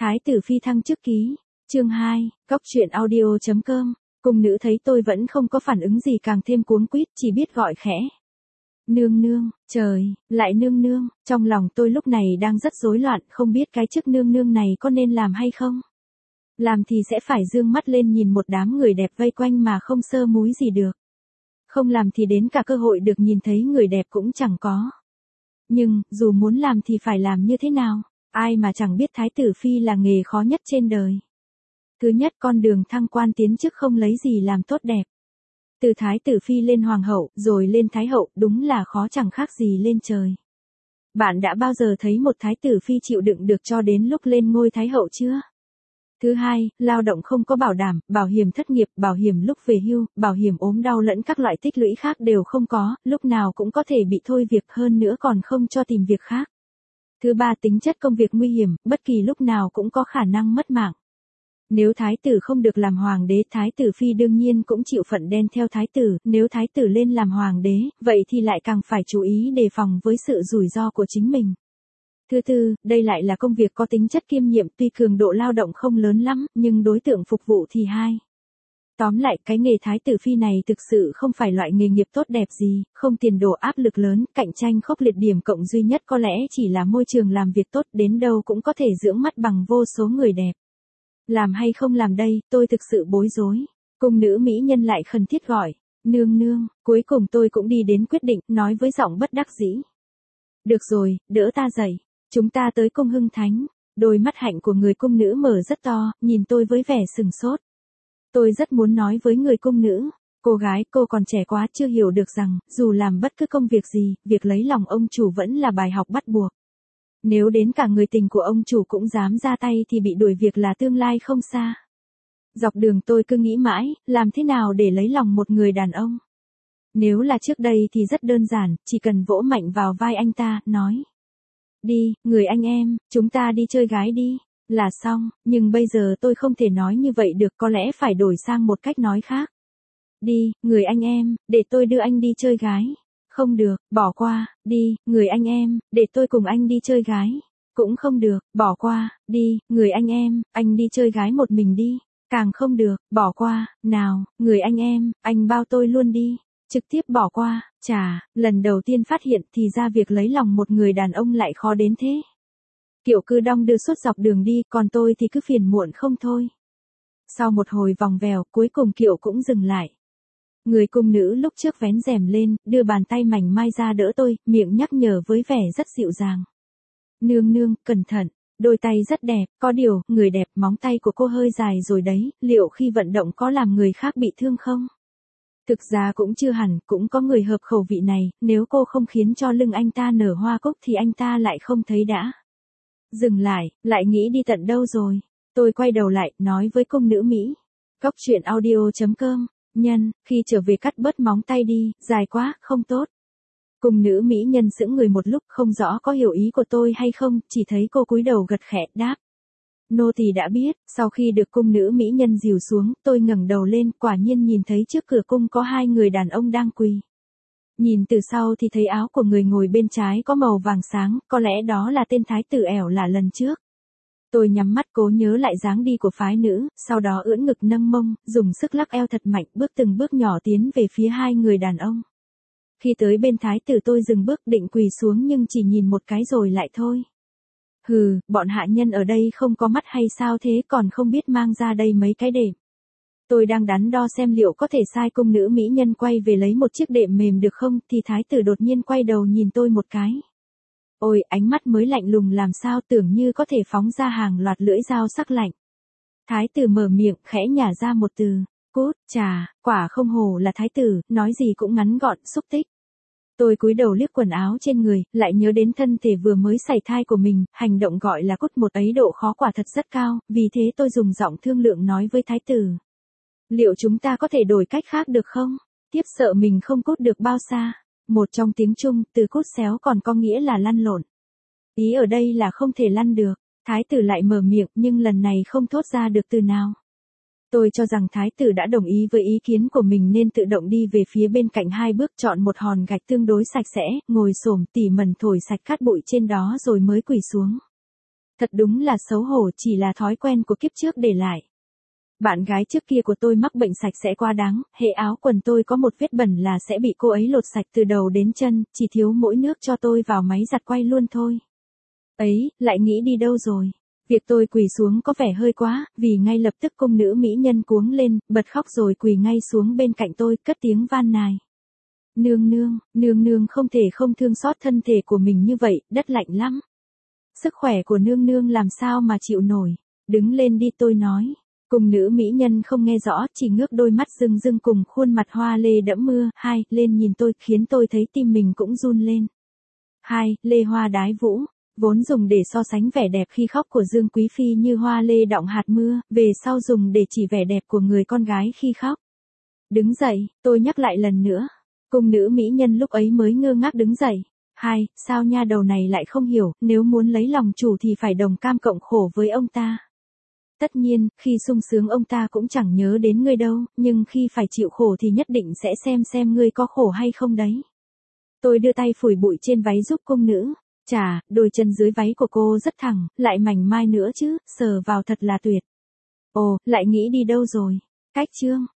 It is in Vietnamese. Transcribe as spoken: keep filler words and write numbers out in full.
Thái tử phi thăng chức ký, chương hai, góc truyện audio.com, cung nữ thấy tôi vẫn không có phản ứng gì càng thêm cuống quýt, chỉ biết gọi khẽ. Nương nương, trời, lại nương nương, trong lòng tôi lúc này đang rất rối loạn, không biết cái chức nương nương này có nên làm hay không. Làm thì sẽ phải dương mắt lên nhìn một đám người đẹp vây quanh mà không sơ múi gì được. Không làm thì đến cả cơ hội được nhìn thấy người đẹp cũng chẳng có. Nhưng, dù muốn làm thì phải làm như thế nào? Ai mà chẳng biết thái tử phi là nghề khó nhất trên đời. Thứ nhất, con đường thăng quan tiến chức không lấy gì làm tốt đẹp. Từ thái tử phi lên hoàng hậu, rồi lên thái hậu, đúng là khó chẳng khác gì lên trời. Bạn đã bao giờ thấy một thái tử phi chịu đựng được cho đến lúc lên ngôi thái hậu chưa? Thứ hai, lao động không có bảo đảm, bảo hiểm thất nghiệp, bảo hiểm lúc về hưu, bảo hiểm ốm đau lẫn các loại tích lũy khác đều không có, lúc nào cũng có thể bị thôi việc, hơn nữa còn không cho tìm việc khác. Thứ ba, tính chất công việc nguy hiểm, bất kỳ lúc nào cũng có khả năng mất mạng. Nếu thái tử không được làm hoàng đế, thái tử phi đương nhiên cũng chịu phận đen theo thái tử, nếu thái tử lên làm hoàng đế, vậy thì lại càng phải chú ý đề phòng với sự rủi ro của chính mình. Thứ tư, đây lại là công việc có tính chất kiêm nhiệm, tuy cường độ lao động không lớn lắm, nhưng đối tượng phục vụ thì hai. Tóm lại, cái nghề thái tử phi này thực sự không phải loại nghề nghiệp tốt đẹp gì, không tiền đồ, áp lực lớn, cạnh tranh khốc liệt, điểm cộng duy nhất có lẽ chỉ là môi trường làm việc tốt, đến đâu cũng có thể dưỡng mắt bằng vô số người đẹp. Làm hay không làm đây, tôi thực sự bối rối. Cung nữ mỹ nhân lại khẩn thiết gọi, nương nương, cuối cùng tôi cũng đi đến quyết định, nói với giọng bất đắc dĩ. Được rồi, đỡ ta dậy, chúng ta tới cung Hưng Thánh. Đôi mắt hạnh của người cung nữ mở rất to, nhìn tôi với vẻ sừng sốt. Tôi rất muốn nói với người cung nữ, cô gái, cô còn trẻ quá, chưa hiểu được rằng, dù làm bất cứ công việc gì, việc lấy lòng ông chủ vẫn là bài học bắt buộc. Nếu đến cả người tình của ông chủ cũng dám ra tay thì bị đuổi việc là tương lai không xa. Dọc đường tôi cứ nghĩ mãi, làm thế nào để lấy lòng một người đàn ông. Nếu là trước đây thì rất đơn giản, chỉ cần vỗ mạnh vào vai anh ta, nói. Đi, người anh em, chúng ta đi chơi gái đi, là xong, nhưng bây giờ tôi không thể nói như vậy được, có lẽ phải đổi sang một cách nói khác. Đi, người anh em, để tôi đưa anh đi chơi gái. Không được, bỏ qua, đi, người anh em, để tôi cùng anh đi chơi gái. Cũng không được, bỏ qua, đi, người anh em, anh đi chơi gái một mình đi. Càng không được, bỏ qua, nào, người anh em, anh bao tôi luôn đi. Trực tiếp bỏ qua, chà, lần đầu tiên phát hiện thì ra việc lấy lòng một người đàn ông lại khó đến thế. Kiệu cứ đong đưa suốt dọc đường đi, còn tôi thì cứ phiền muộn không thôi. Sau một hồi vòng vèo, cuối cùng kiệu cũng dừng lại. Người cung nữ lúc trước vén rèm lên, đưa bàn tay mảnh mai ra đỡ tôi, miệng nhắc nhở với vẻ rất dịu dàng. Nương nương, cẩn thận, đôi tay rất đẹp, có điều, người đẹp, móng tay của cô hơi dài rồi đấy, liệu khi vận động có làm người khác bị thương không? Thực ra cũng chưa hẳn, cũng có người hợp khẩu vị này, nếu cô không khiến cho lưng anh ta nở hoa cúc thì anh ta lại không thấy đã. Dừng lại, lại nghĩ đi tận đâu rồi? Tôi quay đầu lại, nói với cung nữ Mỹ. Góc truyện audio.com, nhân, khi trở về cắt bớt móng tay đi, dài quá, không tốt. Cung nữ Mỹ nhân sững người một lúc, không rõ có hiểu ý của tôi hay không, chỉ thấy cô cúi đầu gật khẽ, đáp. Nô tỳ đã biết. Sau khi được cung nữ mỹ nhân dìu xuống, tôi ngẩng đầu lên, quả nhiên nhìn thấy trước cửa cung có hai người đàn ông đang quỳ. Nhìn từ sau thì thấy áo của người ngồi bên trái có màu vàng sáng, có lẽ đó là tên thái tử ẻo lả lần trước. Tôi nhắm mắt cố nhớ lại dáng đi của phái nữ, sau đó ưỡn ngực nâng mông, dùng sức lắc eo thật mạnh, bước từng bước nhỏ tiến về phía hai người đàn ông. Khi tới bên thái tử tôi dừng bước định quỳ xuống nhưng chỉ nhìn một cái rồi lại thôi. Hừ, bọn hạ nhân ở đây không có mắt hay sao thế, còn không biết mang ra đây mấy cái đệm. Tôi đang đắn đo xem liệu có thể sai cung nữ mỹ nhân quay về lấy một chiếc đệm mềm được không, thì thái tử đột nhiên quay đầu nhìn tôi một cái. Ôi, ánh mắt mới lạnh lùng làm sao, tưởng như có thể phóng ra hàng loạt lưỡi dao sắc lạnh. Thái tử mở miệng, khẽ nhả ra một từ, cút, chà, quả không hổ là thái tử, nói gì cũng ngắn gọn, xúc tích. Tôi cúi đầu liếc quần áo trên người, lại nhớ đến thân thể vừa mới sảy thai của mình, hành động gọi là cút một ấy độ khó quả thật rất cao, vì thế tôi dùng giọng thương lượng nói với thái tử. Liệu chúng ta có thể đổi cách khác được không? Tiếp sợ mình không cút được bao xa. Một trong tiếng Trung, từ cút xéo còn có nghĩa là lăn lộn. Ý ở đây là không thể lăn được. Thái tử lại mở miệng nhưng lần này không thốt ra được từ nào. Tôi cho rằng thái tử đã đồng ý với ý kiến của mình nên tự động đi về phía bên cạnh hai bước, chọn một hòn gạch tương đối sạch sẽ, ngồi xổm tỉ mẩn thổi sạch cát bụi trên đó rồi mới quỳ xuống. Thật đúng là xấu hổ, chỉ là thói quen của kiếp trước để lại. Bạn gái trước kia của tôi mắc bệnh sạch sẽ quá đáng, hệ áo quần tôi có một vết bẩn là sẽ bị cô ấy lột sạch từ đầu đến chân, chỉ thiếu mỗi nước cho tôi vào máy giặt quay luôn thôi. Ấy, lại nghĩ đi đâu rồi? Việc tôi quỳ xuống có vẻ hơi quá, vì ngay lập tức cung nữ mỹ nhân cuống lên, bật khóc rồi quỳ ngay xuống bên cạnh tôi, cất tiếng van nài. Nương nương, nương nương không thể không thương xót thân thể của mình như vậy, đất lạnh lắm. Sức khỏe của nương nương làm sao mà chịu nổi. Đứng lên đi, tôi nói. Cung nữ mỹ nhân không nghe rõ, chỉ ngước đôi mắt rưng rưng cùng khuôn mặt hoa lê đẫm mưa, hai, lên nhìn tôi, khiến tôi thấy tim mình cũng run lên. Hai, lê hoa đái vũ, vốn dùng để so sánh vẻ đẹp khi khóc của Dương Quý Phi như hoa lê đọng hạt mưa, về sau dùng để chỉ vẻ đẹp của người con gái khi khóc. Đứng dậy, tôi nhắc lại lần nữa. Cung nữ mỹ nhân lúc ấy mới ngơ ngác đứng dậy. Hai, sao nha đầu này lại không hiểu, nếu muốn lấy lòng chủ thì phải đồng cam cộng khổ với ông ta. Tất nhiên, khi sung sướng ông ta cũng chẳng nhớ đến ngươi đâu, nhưng khi phải chịu khổ thì nhất định sẽ xem xem ngươi có khổ hay không đấy. Tôi đưa tay phủi bụi trên váy giúp cung nữ. Chà, đôi chân dưới váy của cô rất thẳng, lại mảnh mai nữa chứ, sờ vào thật là tuyệt. Ồ, lại nghĩ đi đâu rồi? Cách chương.